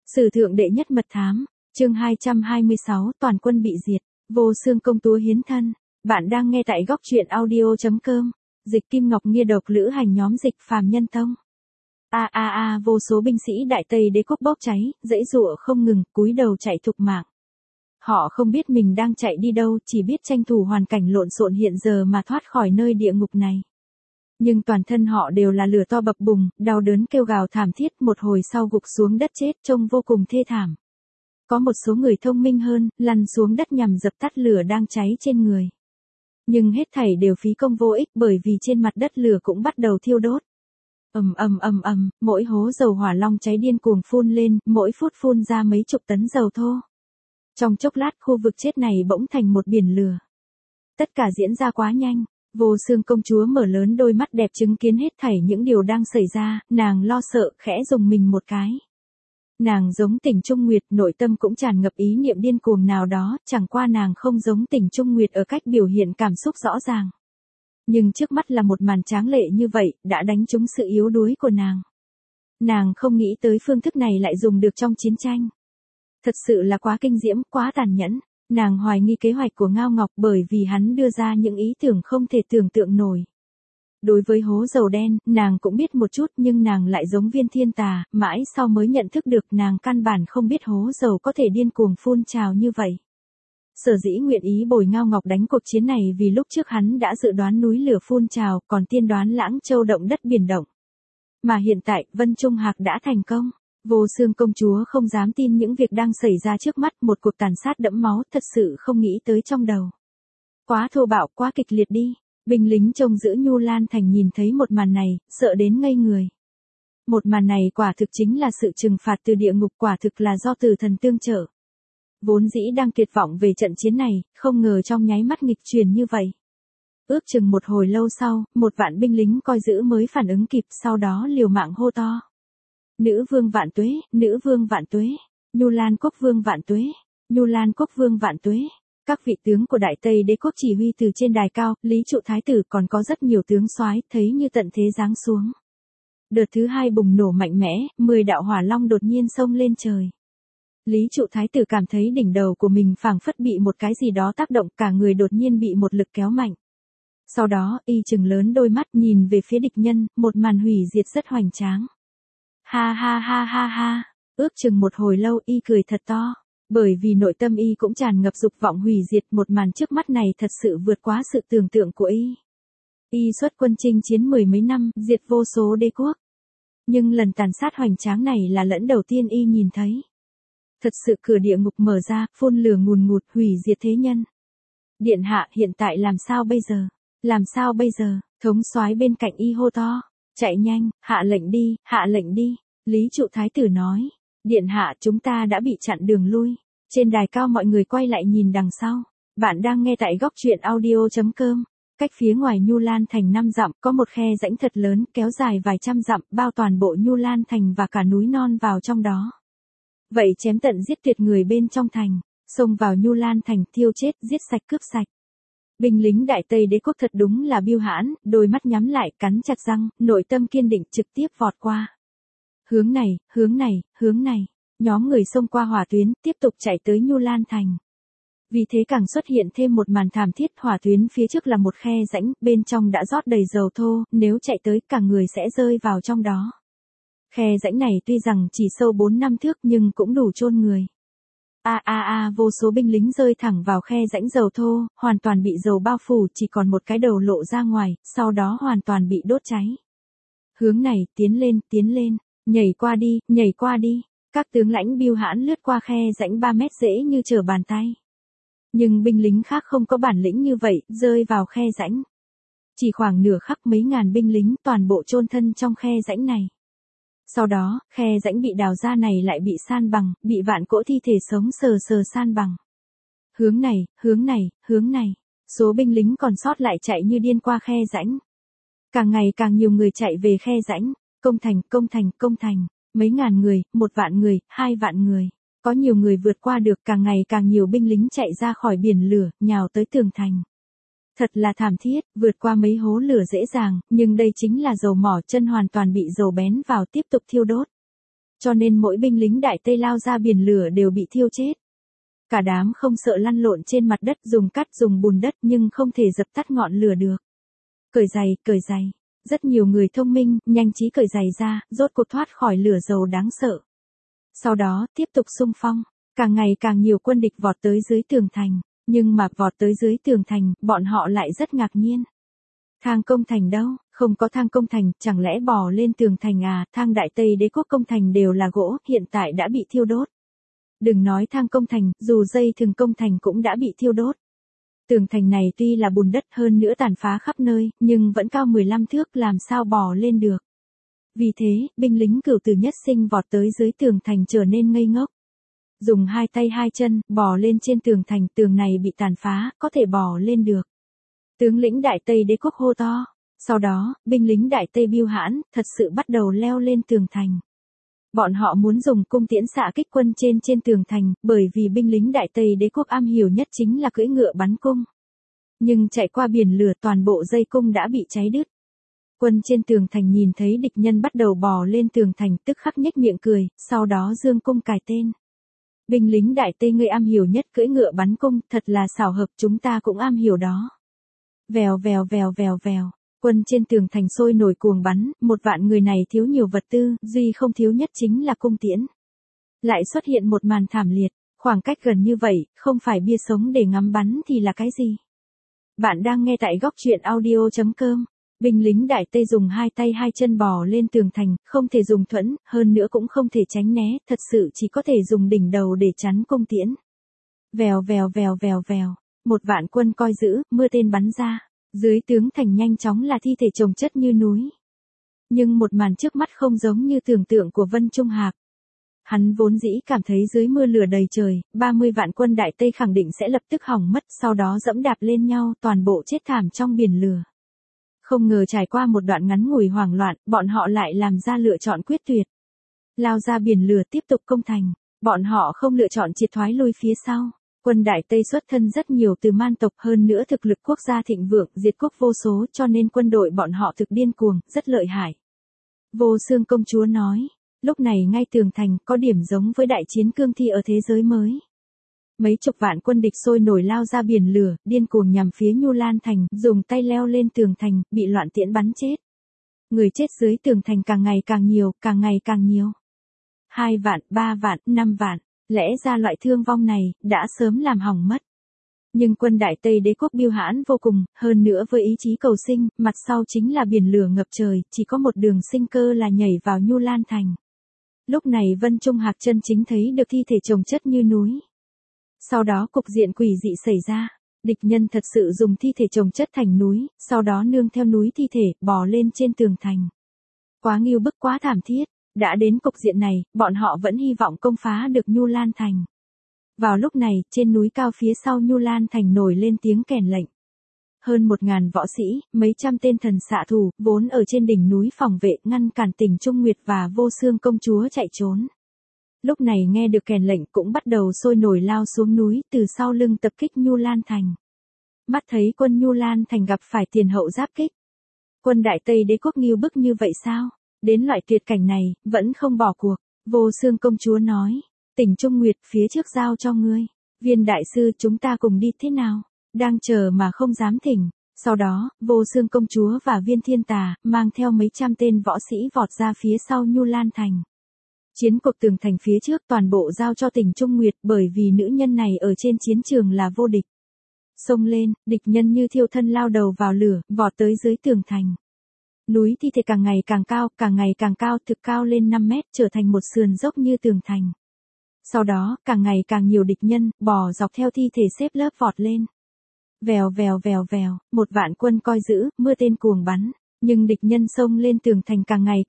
Sử thượng đệ nhất mật thám, chương 226, toàn quân bị diệt, vô xương công chúa hiến thân. Bạn đang nghe tại góc truyện audio.com. Dịch Kim Ngọc Nghia độc lữ hành nhóm Dịch Phàm Nhân Tông. Vô số binh sĩ Đại Tây Đế quốc bốc cháy, giãy giụa không ngừng, cúi đầu chạy thục mạng. Họ không biết mình đang chạy đi đâu, chỉ biết tranh thủ hoàn cảnh lộn xộn hiện giờ mà thoát khỏi nơi địa ngục này. Nhưng toàn thân họ đều là lửa to bập bùng, đau đớn kêu gào thảm thiết, một hồi sau gục xuống đất chết, trông vô cùng thê thảm. Có một số người thông minh hơn, lăn xuống đất nhằm dập tắt lửa đang cháy trên người. Nhưng hết thảy đều phí công vô ích, bởi vì trên mặt đất lửa cũng bắt đầu thiêu đốt. Mỗi hố dầu hỏa long cháy điên cuồng phun lên, mỗi phút phun ra mấy chục tấn dầu thô. Trong chốc lát khu vực chết này bỗng thành một biển lửa. Tất cả diễn ra quá nhanh. Vô xương công chúa mở lớn đôi mắt đẹp chứng kiến hết thảy những điều đang xảy ra, nàng lo sợ, khẽ rùng mình một cái. Nàng giống Tỉnh Trung Nguyệt, nội tâm cũng tràn ngập ý niệm điên cuồng nào đó, chẳng qua nàng không giống Tỉnh Trung Nguyệt ở cách biểu hiện cảm xúc rõ ràng. Nhưng trước mắt là một màn tráng lệ như vậy, đã đánh trúng sự yếu đuối của nàng. Nàng không nghĩ tới phương thức này lại dùng được trong chiến tranh. Thật sự là quá kinh diễm, quá tàn nhẫn. Nàng hoài nghi kế hoạch của Ngao Ngọc bởi vì hắn đưa ra những ý tưởng không thể tưởng tượng nổi. Đối với hố dầu đen, nàng cũng biết một chút nhưng nàng lại giống Viên Thiên Tà, mãi sau mới nhận thức được nàng căn bản không biết hố dầu có thể điên cuồng phun trào như vậy. Sở dĩ nguyện ý bồi Ngao Ngọc đánh cuộc chiến này vì lúc trước hắn đã dự đoán núi lửa phun trào, còn tiên đoán Lãng Châu động đất biển động. Mà hiện tại, Vân Trung Hạc đã thành công. Vô xương công chúa không dám tin những việc đang xảy ra trước mắt, một cuộc tàn sát đẫm máu thật sự không nghĩ tới trong đầu. Quá thô bạo, quá kịch liệt đi. Binh lính trông giữ Nhu Lan Thành nhìn thấy một màn này, sợ đến ngây người. Một màn này quả thực chính là sự trừng phạt từ địa ngục, quả thực là do tử thần tương trợ. Vốn dĩ đang tuyệt vọng về trận chiến này, không ngờ trong nháy mắt nghịch chuyển như vậy. Ước chừng một hồi lâu sau, một vạn binh lính coi giữ mới phản ứng kịp, sau đó liều mạng hô to. Nữ vương vạn tuế, nữ vương vạn tuế, Nhu Lan quốc vương vạn tuế, Nhu Lan quốc vương vạn tuế. Các vị tướng của Đại Tây Đế quốc chỉ huy từ trên đài cao, Lý Trụ Thái tử còn có rất nhiều tướng soái, thấy như tận thế giáng xuống. Đợt thứ hai bùng nổ mạnh mẽ, 10 đạo hỏa long đột nhiên xông lên trời. Lý Trụ Thái tử cảm thấy đỉnh đầu của mình phảng phất bị một cái gì đó tác động, cả người đột nhiên bị một lực kéo mạnh. Sau đó, y trừng lớn đôi mắt nhìn về phía địch nhân, một màn hủy diệt rất hoành tráng. Ha, ước chừng một hồi lâu y cười thật to, bởi vì nội tâm y cũng tràn ngập dục vọng hủy diệt, một màn trước mắt này thật sự vượt quá sự tưởng tượng của y. Y xuất quân chinh chiến mười mấy năm, diệt vô số đế quốc. Nhưng lần tàn sát hoành tráng này là lần đầu tiên y nhìn thấy. Thật sự cửa địa ngục mở ra, phun lửa ngùn ngụt hủy diệt thế nhân. Điện hạ hiện tại làm sao bây giờ? Làm sao bây giờ? Thống soái bên cạnh y hô to. Chạy nhanh, hạ lệnh đi, hạ lệnh đi. Lý Trụ Thái tử nói. Điện hạ chúng ta đã bị chặn đường lui. Trên đài cao mọi người quay lại nhìn đằng sau. Bạn đang nghe tại góc truyện audio.com. Cách phía ngoài Nhu Lan Thành 5 dặm, có một khe rãnh thật lớn, kéo dài vài trăm dặm, bao toàn bộ Nhu Lan Thành và cả núi non vào trong đó. Vậy chém tận giết tuyệt người bên trong thành, xông vào Nhu Lan Thành, thiêu chết, giết sạch cướp sạch. Binh lính Đại Tây Đế quốc thật đúng là bưu hãn, đôi mắt nhắm lại, cắn chặt răng, nội tâm kiên định, trực tiếp vọt qua. Hướng này, nhóm người xông qua hỏa tuyến, tiếp tục chạy tới Nhu Lan Thành. Vì thế càng xuất hiện thêm một màn thảm thiết, hỏa tuyến phía trước là một khe rãnh, bên trong đã rót đầy dầu thô, nếu chạy tới cả người sẽ rơi vào trong đó. Khe rãnh này tuy rằng chỉ sâu 4-5 thước nhưng cũng đủ chôn người. Vô số binh lính rơi thẳng vào khe rãnh dầu thô, hoàn toàn bị dầu bao phủ, chỉ còn một cái đầu lộ ra ngoài, sau đó hoàn toàn bị đốt cháy. Hướng này, tiến lên, nhảy qua đi. Các tướng lãnh bưu hãn lướt qua khe rãnh 3 mét dễ như trở bàn tay. Nhưng binh lính khác không có bản lĩnh như vậy, rơi vào khe rãnh. Chỉ khoảng nửa khắc mấy ngàn binh lính toàn bộ chôn thân trong khe rãnh này. Sau đó, khe rãnh bị đào ra này lại bị san bằng, bị vạn cỗ thi thể sống sờ san bằng. Hướng này, số binh lính còn sót lại chạy như điên qua khe rãnh. Càng ngày càng nhiều người chạy về khe rãnh, công thành, mấy ngàn người, 1 vạn người, 2 vạn người. Có nhiều người vượt qua được, càng ngày càng nhiều binh lính chạy ra khỏi biển lửa, nhào tới tường thành. Thật là thảm thiết, vượt qua mấy hố lửa dễ dàng, nhưng đây chính là dầu mỏ, chân hoàn toàn bị dầu bén vào tiếp tục thiêu đốt. cho nên mỗi binh lính Đại Tây lao ra biển lửa đều bị thiêu chết. Cả đám không sợ lăn lộn trên mặt đất dùng cát dùng bùn đất nhưng không thể dập tắt ngọn lửa được. Cởi giày. Rất nhiều người thông minh, nhanh trí cởi giày ra, rốt cuộc thoát khỏi lửa dầu đáng sợ. Sau đó, tiếp tục xung phong, càng ngày càng nhiều quân địch vọt tới dưới tường thành, nhưng mà vọt tới dưới tường thành, bọn họ lại rất ngạc nhiên. Thang công thành đâu, không có thang công thành, chẳng lẽ bò lên tường thành à, thang Đại Tây Đế quốc công thành đều là gỗ, hiện tại đã bị thiêu đốt. Đừng nói thang công thành, dù dây thừng công thành cũng đã bị thiêu đốt. Tường thành này tuy là bùn đất hơn nữa tàn phá khắp nơi, nhưng vẫn cao 15 thước làm sao bò lên được. Vì thế, binh lính Cửu Tử Nhất Sinh vọt tới dưới tường thành trở nên ngây ngốc. Dùng hai tay hai chân, bò lên trên tường thành, tường này bị tàn phá, có thể bò lên được. Tướng lĩnh Đại Tây Đế quốc hô to. Sau đó, binh lính Đại Tây Bưu Hãn, thật sự bắt đầu leo lên tường thành. Bọn họ muốn dùng cung tiễn xạ kích quân trên tường thành, bởi vì binh lính Đại Tây Đế quốc am hiểu nhất chính là cưỡi ngựa bắn cung. Nhưng chạy qua biển lửa toàn bộ dây cung đã bị cháy đứt. Quân trên tường thành nhìn thấy địch nhân bắt đầu bò lên tường thành tức khắc nhếch miệng cười, sau đó dương cung cài tên. Binh lính Đại Tây ngươi am hiểu nhất cưỡi ngựa bắn cung, thật là xảo hợp, chúng ta cũng am hiểu đó. Vèo. Quân trên tường thành sôi nổi cuồng bắn, 1.000 người này thiếu nhiều vật tư, duy không thiếu nhất chính là cung tiễn. Lại xuất hiện một màn thảm liệt, khoảng cách gần như vậy, không phải bia sống để ngắm bắn thì là cái gì? Bạn đang nghe tại góc truyện audio.com. Binh lính Đại Tây dùng hai tay hai chân bò lên tường thành, không thể dùng thuẫn, hơn nữa cũng không thể tránh né, thật sự chỉ có thể dùng đỉnh đầu để chắn cung tiễn. Vèo. 1.000 quân coi giữ, mưa tên bắn ra. Dưới tướng thành nhanh chóng là thi thể chồng chất như núi. Nhưng một màn trước mắt không giống như tưởng tượng của Vân Trung Hạc. Hắn vốn dĩ cảm thấy dưới mưa lửa đầy trời, 30 vạn quân Đại Tây khẳng định sẽ lập tức hỏng mất, sau đó dẫm đạp lên nhau, toàn bộ chết thảm trong biển lửa. Không ngờ trải qua một đoạn ngắn ngủi hoảng loạn, bọn họ lại làm ra lựa chọn quyết tuyệt. Lao ra biển lửa tiếp tục công thành, bọn họ không lựa chọn triệt thoái lui phía sau. Quân Đại Tây xuất thân rất nhiều từ man tộc, hơn nữa thực lực quốc gia thịnh vượng, diệt quốc vô số, cho nên quân đội bọn họ thực điên cuồng, rất lợi hại. Vô Xương công chúa nói, lúc này ngay tường thành có điểm giống với đại chiến cương thi ở thế giới mới. Mấy chục vạn quân địch sôi nổi lao ra biển lửa, điên cuồng nhằm phía Nhu Lan thành, dùng tay leo lên tường thành, bị loạn tiễn bắn chết. Người chết dưới tường thành càng ngày càng nhiều, càng ngày càng nhiều. 2 vạn, 3 vạn, 5 vạn. Lẽ ra loại thương vong này, đã sớm làm hỏng mất. Nhưng quân Đại Tây Đế quốc Bưu Hãn vô cùng, hơn nữa với ý chí cầu sinh, mặt sau chính là biển lửa ngập trời, chỉ có một đường sinh cơ là nhảy vào Nhu Lan thành. Lúc này Vân Trung Hạc chân chính thấy được thi thể chồng chất như núi. Sau đó cục diện quỷ dị xảy ra, địch nhân thật sự dùng thi thể chồng chất thành núi, sau đó nương theo núi thi thể, bò lên trên tường thành. Quá nghêu bức, quá thảm thiết. Đã đến cục diện này, bọn họ vẫn hy vọng công phá được Nhu Lan thành. Vào lúc này, trên núi cao phía sau Nhu Lan thành nổi lên tiếng kèn lệnh. Hơn 1.000 võ sĩ, mấy trăm tên thần xạ thủ, vốn ở trên đỉnh núi phòng vệ, ngăn cản Tình Trung Nguyệt và Vô Xương công chúa chạy trốn. Lúc này nghe được kèn lệnh cũng bắt đầu sôi nổi lao xuống núi, từ sau lưng tập kích Nhu Lan thành. Mắt thấy quân Nhu Lan thành gặp phải tiền hậu giáp kích. Quân Đại Tây Đế quốc nghêu bức như vậy sao? Đến loại tuyệt cảnh này, vẫn không bỏ cuộc. Vô Xương công chúa nói, Tình Trung Nguyệt, phía trước giao cho ngươi. Viên đại sư, chúng ta cùng đi thế nào? Đang chờ mà không dám thỉnh. Sau đó, Vô Xương công chúa và Viên Thiên Tà, mang theo mấy trăm tên võ sĩ vọt ra phía sau Nhu Lan thành. Chiến cuộc tường thành phía trước toàn bộ giao cho Tình Trung Nguyệt, bởi vì nữ nhân này ở trên chiến trường là vô địch. Xông lên, địch nhân như thiêu thân lao đầu vào lửa, vọt tới dưới tường thành. Núi thi thể càng ngày càng cao, thực cao lên 5 mét, trở thành một sườn dốc như tường thành. Sau đó, càng ngày càng nhiều địch nhân, bò dọc theo thi thể xếp lớp vọt lên. Vèo, 1.000 quân coi giữ, mưa tên cuồng bắn, nhưng địch nhân xông lên tường thành càng ngày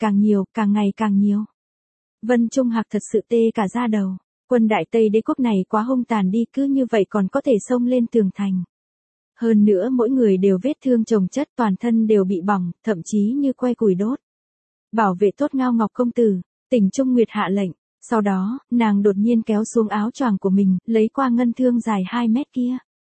càng nhiều. Vân Trung Hạc thật sự tê cả da đầu, quân Đại Tây Đế quốc này quá hung tàn đi, cứ như vậy còn có thể xông lên tường thành. Hơn nữa mỗi người đều vết thương chồng chất, toàn thân đều bị bỏng, thậm chí như que củi đốt. Bảo vệ tốt Ngao Ngọc công tử, Tình Trung Nguyệt hạ lệnh. Sau đó, nàng đột nhiên kéo xuống áo choàng của mình, lấy qua ngân thương dài 2 mét kia.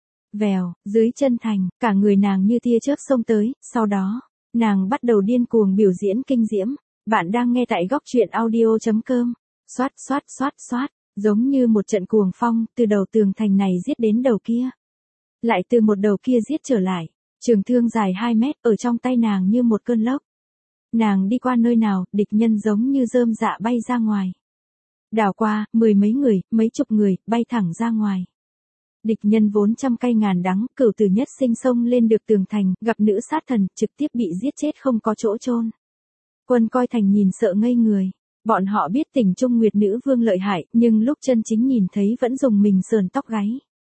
Vèo, dưới chân thành, cả người nàng như tia chớp xông tới, sau đó, nàng bắt đầu điên cuồng biểu diễn kinh diễm. Bạn đang nghe tại góc truyện audio.com. Xoát xoát xoát xoát, giống như một trận cuồng phong, từ đầu tường thành này giết đến đầu kia. Lại từ một đầu kia giết trở lại. Trường thương dài 2 mét ở trong tay nàng như một cơn lốc. Nàng đi qua nơi nào, địch nhân giống như rơm rạ bay ra ngoài. Đảo qua, 10 mấy người, mấy chục người, bay thẳng ra ngoài. Địch nhân vốn trăm cay ngàn đắng, Cửu Tử Nhất Sinh xông lên được tường thành, gặp nữ sát thần, trực tiếp bị giết chết không có chỗ chôn. Quân coi thành nhìn sợ ngây người. Bọn họ biết Tỉnh Trung Nguyệt nữ vương lợi hại, nhưng lúc chân chính nhìn thấy vẫn dùng mình sờn tóc gáy.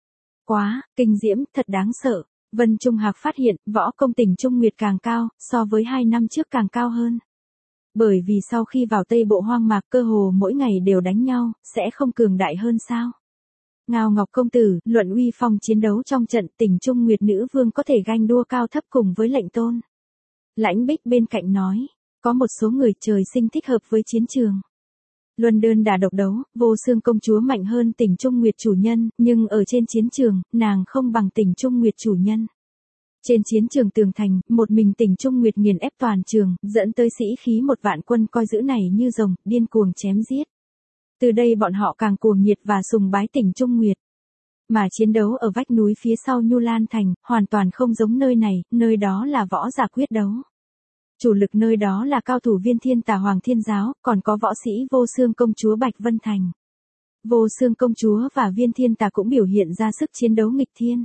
Quá, kinh diễm, thật đáng sợ. Vân Trung Hạc phát hiện, võ công Tỉnh Trung Nguyệt càng cao, so với 2 năm trước càng cao hơn. Bởi vì sau khi vào Tây Bộ hoang mạc cơ hồ mỗi ngày đều đánh nhau, sẽ không cường đại hơn sao? Ngao Ngọc công tử, luận uy phong chiến đấu trong trận Tỉnh Trung Nguyệt nữ vương có thể ganh đua cao thấp cùng với lệnh tôn. Lãnh Bích bên cạnh nói, có một số người trời sinh thích hợp với chiến trường. Luân đơn đả độc đấu, Vô Xương công chúa mạnh hơn Tỉnh Trung Nguyệt chủ nhân, nhưng ở trên chiến trường, nàng không bằng Tỉnh Trung Nguyệt chủ nhân. Trên chiến trường tường thành, một mình Tỉnh Trung Nguyệt nghiền ép toàn trường, dẫn tới sĩ khí 1 vạn quân coi giữ này như rồng, điên cuồng chém giết. Từ đây bọn họ càng cuồng nhiệt và sùng bái Tỉnh Trung Nguyệt. Mà chiến đấu ở vách núi phía sau Nhu Lan Thành, hoàn toàn không giống nơi này, nơi đó là võ giả quyết đấu. Chủ lực nơi đó là cao thủ Viên Thiên Tà Hoàng Thiên Giáo, còn có võ sĩ Vô Xương công chúa Bạch Vân Thành. Vô Xương công chúa và Viên Thiên Tà cũng biểu hiện ra sức chiến đấu nghịch thiên.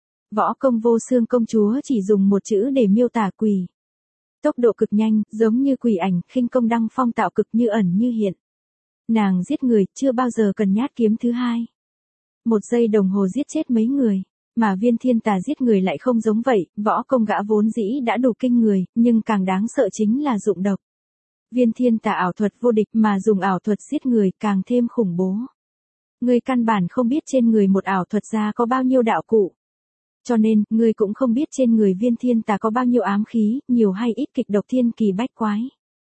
Võ công Vô Xương công chúa chỉ dùng một chữ để miêu tả quỷ. Tốc độ cực nhanh, giống như quỷ ảnh, khinh công đăng phong tạo cực như ẩn như hiện. Nàng giết người, chưa bao giờ cần nhát kiếm thứ hai. 1 giây đồng hồ giết chết mấy người. Mà Viên Thiên Tà giết người lại không giống vậy, võ công gã vốn dĩ đã đủ kinh người, nhưng càng đáng sợ chính là dụng độc. Viên Thiên Tà ảo thuật vô địch mà dùng ảo thuật giết người càng thêm khủng bố. Người căn bản không biết trên người một ảo thuật gia có bao nhiêu đạo cụ. Cho nên, người cũng không biết trên người Viên Thiên Tà có bao nhiêu ám khí, nhiều hay ít kịch độc thiên kỳ bách quái.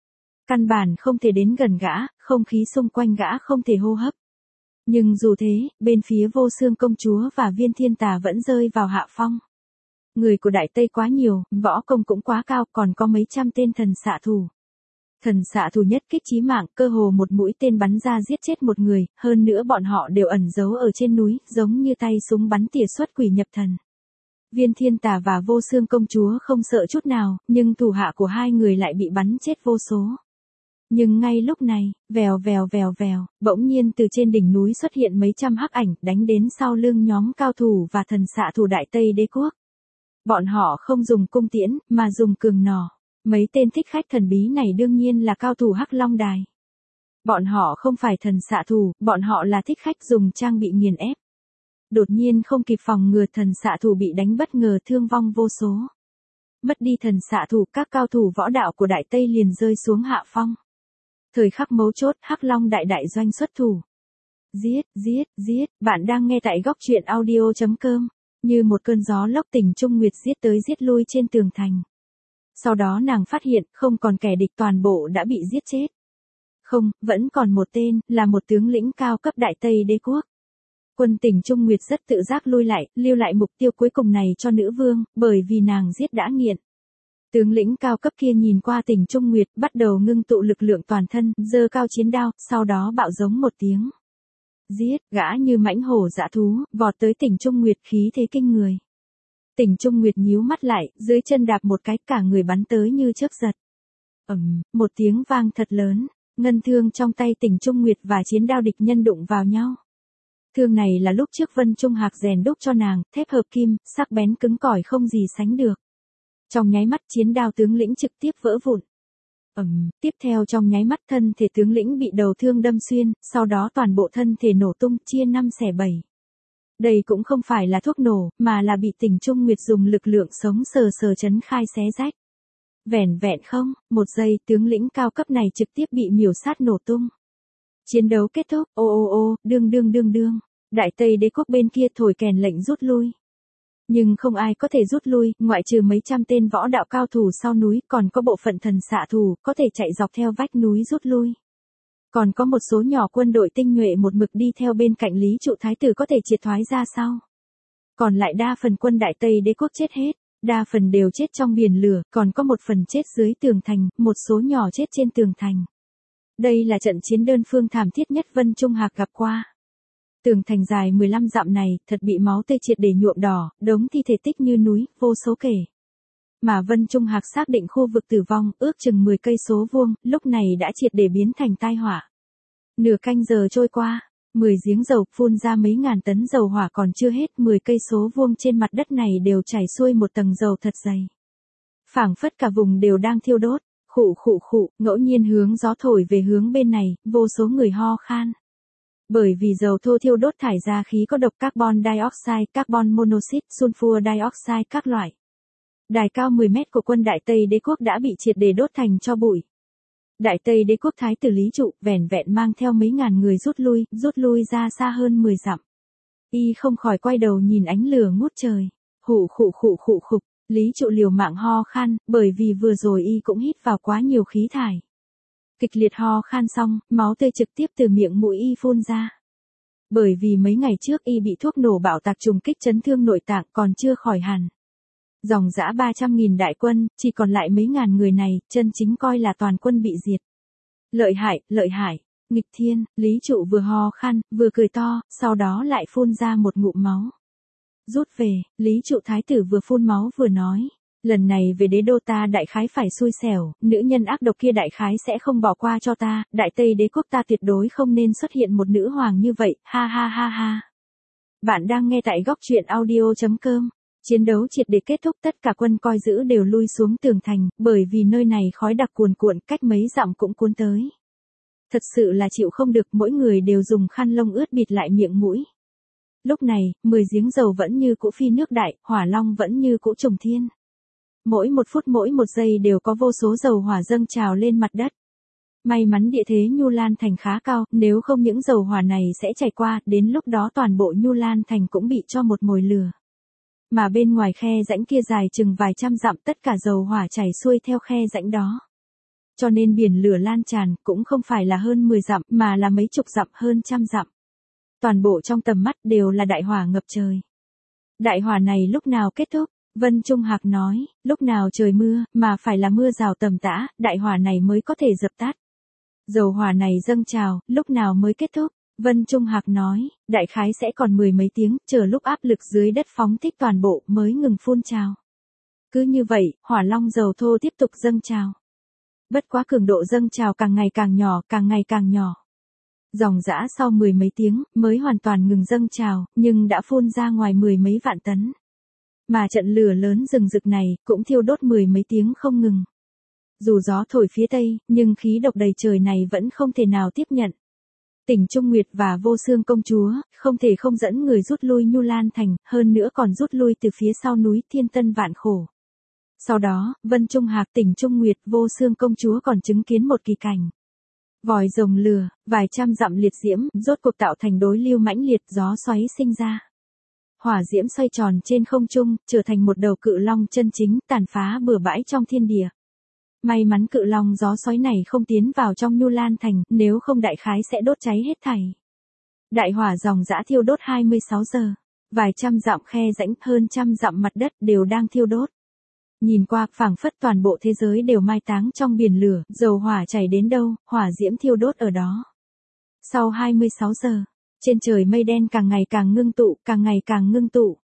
Căn bản không thể đến gần gã, không khí xung quanh gã không thể hô hấp. Nhưng dù thế, bên phía Vô Xương công chúa và Viên Thiên Tà vẫn rơi vào hạ phong. Người của Đại Tây quá nhiều, võ công cũng quá cao, còn có mấy trăm tên thần xạ thủ. Thần xạ thủ nhất kích chí mạng, cơ hồ một mũi tên bắn ra giết chết một người, hơn nữa bọn họ đều ẩn giấu ở trên núi, giống như tay súng bắn tỉa xuất quỷ nhập thần. Viên Thiên Tà và Vô Xương công chúa không sợ chút nào, nhưng thủ hạ của hai người lại bị bắn chết vô số. Nhưng ngay lúc này, vèo vèo vèo vèo, bỗng nhiên từ trên đỉnh núi xuất hiện mấy trăm hắc ảnh, đánh đến sau lưng nhóm cao thủ và thần xạ thủ Đại Tây Đế quốc. Bọn họ không dùng cung tiễn, mà dùng cường nỏ. Mấy tên thích khách thần bí này đương nhiên là cao thủ Hắc Long Đài. Bọn họ không phải thần xạ thủ, bọn họ là thích khách dùng trang bị nghiền ép. Đột nhiên không kịp phòng ngừa, thần xạ thủ bị đánh bất ngờ thương vong vô số. Mất đi thần xạ thủ, các cao thủ võ đạo của Đại Tây liền rơi xuống hạ phong. Thời khắc mấu chốt, Hắc Long đại đại doanh xuất thủ. Giết, giết, giết, bạn đang nghe tại góc truyện audio.com. Như một cơn gió lốc, Tỉnh Trung Nguyệt giết tới giết lui trên tường thành. Sau đó nàng phát hiện, không còn kẻ địch, toàn bộ đã bị giết chết. Không, vẫn còn một tên, là một tướng lĩnh cao cấp Đại Tây Đế quốc. Quân Tỉnh Trung Nguyệt rất tự giác lui lại, lưu lại mục tiêu cuối cùng này cho nữ vương, bởi vì nàng giết đã nghiện. Tướng lĩnh cao cấp kia nhìn qua Tỉnh Trung Nguyệt, bắt đầu ngưng tụ lực lượng toàn thân, giơ cao chiến đao, sau đó bạo giống một tiếng. Giết, gã như mãnh hổ dã thú, vọt tới Tỉnh Trung Nguyệt, khí thế kinh người. Tỉnh Trung Nguyệt nhíu mắt lại, dưới chân đạp một cái, cả người bắn tới như chớp giật. Một tiếng vang thật lớn, ngân thương trong tay Tỉnh Trung Nguyệt và chiến đao địch nhân đụng vào nhau. Thương này là lúc trước Vân Trung Hạc rèn đúc cho nàng, thép hợp kim, sắc bén cứng cỏi không gì sánh được. Trong nháy mắt chiến đao tướng lĩnh trực tiếp vỡ vụn. Tiếp theo trong nháy mắt thân thể tướng lĩnh bị đầu thương đâm xuyên, sau đó toàn bộ thân thể nổ tung, chia 5 xẻ 7. Đây cũng không phải là thuốc nổ, mà là bị Tỉnh Trung Nguyệt dùng lực lượng sống sờ sờ chấn khai xé rách. Vẻn vẹn không, 1 giây, tướng lĩnh cao cấp này trực tiếp bị miểu sát nổ tung. Chiến đấu kết thúc, đương. Đại Tây Đế quốc bên kia thổi kèn lệnh rút lui. Nhưng không ai có thể rút lui, ngoại trừ mấy trăm tên võ đạo cao thủ sau núi, còn có bộ phận thần xạ thủ, có thể chạy dọc theo vách núi rút lui. Còn có một số nhỏ quân đội tinh nhuệ một mực đi theo bên cạnh Lý Trụ Thái tử có thể triệt thoái ra sau. Còn lại đa phần quân Đại Tây Đế quốc chết hết, đa phần đều chết trong biển lửa, còn có một phần chết dưới tường thành, một số nhỏ chết trên tường thành. Đây là trận chiến đơn phương thảm thiết nhất Vân Trung Hạc gặp qua. Tường thành dài 15 dặm này, thật bị máu tươi triệt để nhuộm đỏ, đống thi thể tích như núi, vô số kể. Mà Vân Trung Hạc xác định khu vực tử vong, ước chừng 10 cây số vuông, lúc này đã triệt để biến thành tai họa. Nửa canh giờ trôi qua, 10 giếng dầu phun ra mấy ngàn tấn dầu hỏa còn chưa hết, 10 cây số vuông trên mặt đất này đều chảy xuôi một tầng dầu thật dày. Phảng phất cả vùng đều đang thiêu đốt, khụ, ngẫu nhiên hướng gió thổi về hướng bên này, vô số người ho khan. Bởi vì dầu thô thiêu đốt thải ra khí có độc carbon dioxide, carbon monoxide, sulfur dioxide các loại. Đài cao 10 mét của quân Đại Tây Đế quốc đã bị triệt để đốt thành tro bụi. Đại Tây Đế quốc thái tử Lý Trụ vẻn vẹn mang theo mấy ngàn người rút lui ra xa hơn 10 dặm. Y không khỏi quay đầu nhìn ánh lửa ngút trời. Khụ. Lý Trụ liều mạng ho khan, bởi vì vừa rồi y cũng hít vào quá nhiều khí thải. Kịch liệt ho khan xong, máu tươi trực tiếp từ miệng mũi y phun ra. Bởi vì mấy ngày trước y bị thuốc nổ bạo tạc trùng kích chấn thương nội tạng còn chưa khỏi hẳn. Dòng dã 300.000 đại quân, chỉ còn lại mấy ngàn người này, chân chính coi là toàn quân bị diệt. Lợi hại, nghịch thiên, Lý Trụ vừa ho khan, vừa cười to, sau đó lại phun ra một ngụm máu. Rút về, Lý Trụ thái tử vừa phun máu vừa nói. Lần này về đế đô ta đại khái phải xui xẻo, nữ nhân ác độc kia đại khái sẽ không bỏ qua cho ta, Đại Tây Đế quốc ta tuyệt đối không nên xuất hiện một nữ hoàng như vậy, ha. Bạn đang nghe tại góc truyện audio.com. Chiến đấu triệt để kết thúc, tất cả quân coi giữ đều lui xuống tường thành, bởi vì nơi này khói đặc cuồn cuộn, cách mấy dặm cũng cuốn tới. Thật sự là chịu không được, mỗi người đều dùng khăn lông ướt bịt lại miệng mũi. Lúc này, 10 giếng dầu vẫn như cũ phi nước đại, hỏa long vẫn như cũ trùng thiên. Mỗi một phút mỗi một giây đều có vô số dầu hỏa dâng trào lên mặt đất. May mắn địa thế Nhu Lan Thành khá cao, nếu không những dầu hỏa này sẽ chảy qua, đến lúc đó toàn bộ Nhu Lan Thành cũng bị cho một mồi lửa. Mà bên ngoài khe rãnh kia dài chừng vài trăm dặm, tất cả dầu hỏa chảy xuôi theo khe rãnh đó. Cho nên biển lửa lan tràn cũng không phải là hơn 10 dặm mà là mấy chục dặm, hơn trăm dặm. Toàn bộ trong tầm mắt đều là đại hỏa ngập trời. Đại hỏa này lúc nào kết thúc? Vân Trung Hạc nói, lúc nào trời mưa, mà phải là mưa rào tầm tã, đại hỏa này mới có thể dập tắt. Dầu hỏa này dâng trào, lúc nào mới kết thúc? Vân Trung Hạc nói, đại khái sẽ còn 10 mấy tiếng, chờ lúc áp lực dưới đất phóng thích toàn bộ mới ngừng phun trào. Cứ như vậy, hỏa long dầu thô tiếp tục dâng trào. Bất quá cường độ dâng trào càng ngày càng nhỏ. Dòng dã sau 10 mấy tiếng, mới hoàn toàn ngừng dâng trào, nhưng đã phun ra ngoài 10 mấy vạn tấn. Mà trận lửa lớn rừng rực này, cũng thiêu đốt 10 mấy tiếng không ngừng. Dù gió thổi phía tây, nhưng khí độc đầy trời này vẫn không thể nào tiếp nhận. Tỉnh Trung Nguyệt và Vô Xương công chúa, không thể không dẫn người rút lui Nhu Lan Thành, hơn nữa còn rút lui từ phía sau núi Thiên Tân Vạn Khổ. Sau đó, Vân Trung Hạc, Tỉnh Trung Nguyệt, Vô Xương công chúa còn chứng kiến một kỳ cảnh. Vòi rồng lửa, vài trăm dặm liệt diễm, rốt cuộc tạo thành đối lưu mãnh liệt, gió xoáy sinh ra. Hỏa diễm xoay tròn trên không trung, trở thành một đầu cự long chân chính, tàn phá bừa bãi trong thiên địa. May mắn cự long gió xoáy này không tiến vào trong Nhu Lan Thành, nếu không đại khái sẽ đốt cháy hết thảy. Đại hỏa dòng dã thiêu đốt 26 giờ. Vài trăm dặm khe rãnh, hơn trăm dặm mặt đất đều đang thiêu đốt. Nhìn qua, phảng phất toàn bộ thế giới đều mai táng trong biển lửa, dầu hỏa chảy đến đâu, hỏa diễm thiêu đốt ở đó. Sau 26 giờ, trên trời mây đen càng ngày càng ngưng tụ.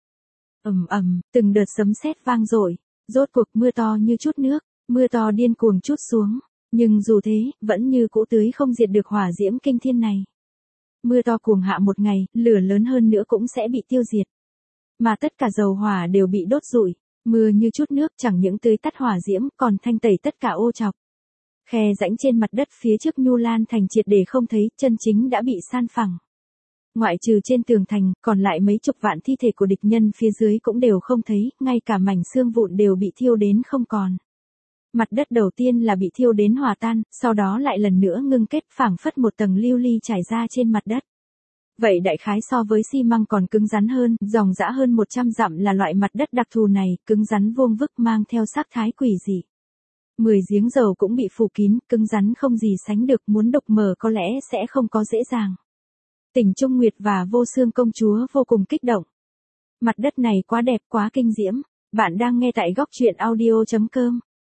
Từng đợt sấm sét vang dội, rốt cuộc mưa to như chút nước, mưa to điên cuồng trút xuống, nhưng dù thế, vẫn như cũ tưới không diệt được hỏa diễm kinh thiên này. Mưa to cuồng hạ một ngày, lửa lớn hơn nữa cũng sẽ bị tiêu diệt. Mà tất cả dầu hỏa đều bị đốt rụi, mưa như chút nước chẳng những tưới tắt hỏa diễm, còn thanh tẩy tất cả ô trọc. Khe rãnh trên mặt đất phía trước Nhu Lan Thành triệt để không thấy, chân chính đã bị san phẳng. Ngoại trừ trên tường thành, còn lại mấy chục vạn thi thể của địch nhân phía dưới cũng đều không thấy, ngay cả mảnh xương vụn đều bị thiêu đến không còn. Mặt đất đầu tiên là bị thiêu đến hòa tan, sau đó lại lần nữa ngưng kết, phảng phất một tầng lưu ly trải ra trên mặt đất. Vậy đại khái so với xi măng còn cứng rắn hơn, dòng dã hơn 100 dặm là loại mặt đất đặc thù này, cứng rắn vuông vức mang theo sắc thái quỷ dị. 10 giếng dầu cũng bị phủ kín, cứng rắn không gì sánh được, muốn đục mở có lẽ sẽ không có dễ dàng. Tỉnh Trung Nguyệt và Vô Xương công chúa vô cùng kích động. Mặt đất này quá đẹp, quá kinh diễm. Bạn đang nghe tại góc truyện audio.com.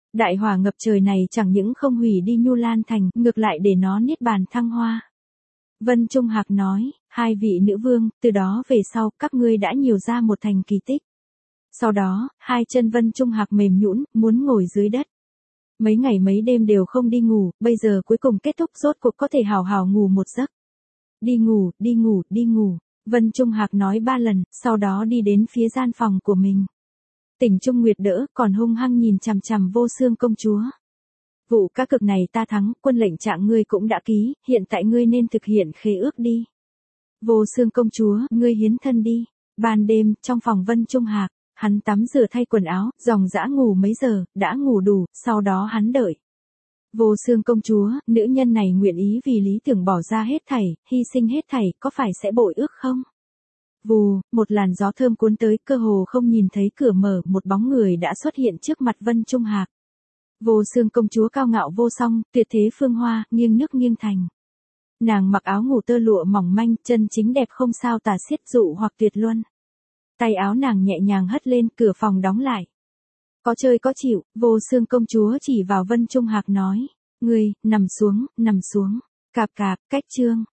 Đại hỏa ngập trời này chẳng những không hủy đi Nhu Lan Thành, ngược lại để nó niết bàn thăng hoa. Vân Trung Hạc nói, hai vị nữ vương, từ đó về sau, các ngươi đã nhiều ra một thành kỳ tích. Sau đó, hai chân Vân Trung Hạc mềm nhũn, muốn ngồi dưới đất. Mấy ngày mấy đêm đều không đi ngủ, bây giờ cuối cùng kết thúc rốt cuộc có thể hào hào ngủ một giấc. Đi ngủ, đi ngủ, đi ngủ. Vân Trung Hạc nói 3 lần, sau đó đi đến phía gian phòng của mình. Tỉnh Trung Nguyệt đỡ, còn hung hăng nhìn chằm chằm Vô Xương công chúa. Vụ cá cược này ta thắng, quân lệnh trạng ngươi cũng đã ký, hiện tại ngươi nên thực hiện khế ước đi. Vô Xương công chúa, ngươi hiến thân đi. Ban đêm, trong phòng Vân Trung Hạc, hắn tắm rửa thay quần áo, dòng dã ngủ mấy giờ, đã ngủ đủ, sau đó hắn đợi. Vô Xương công chúa, nữ nhân này nguyện ý vì lý tưởng bỏ ra hết thảy, hy sinh hết thảy, có phải sẽ bội ước không? Vù, một làn gió thơm cuốn tới, cơ hồ không nhìn thấy cửa mở, một bóng người đã xuất hiện trước mặt Vân Trung Hạc. Vô Xương công chúa cao ngạo vô song, tuyệt thế phương hoa, nghiêng nước nghiêng thành. Nàng mặc áo ngủ tơ lụa mỏng manh, chân chính đẹp không sao tả xiết dụ hoặc tuyệt luân. Tay áo nàng nhẹ nhàng hất lên, cửa phòng đóng lại. Có chơi có chịu, Vô Xương công chúa chỉ vào Vân Trung Hạc nói. Ngươi, nằm xuống, nằm xuống. Cạp cạp, cách chương.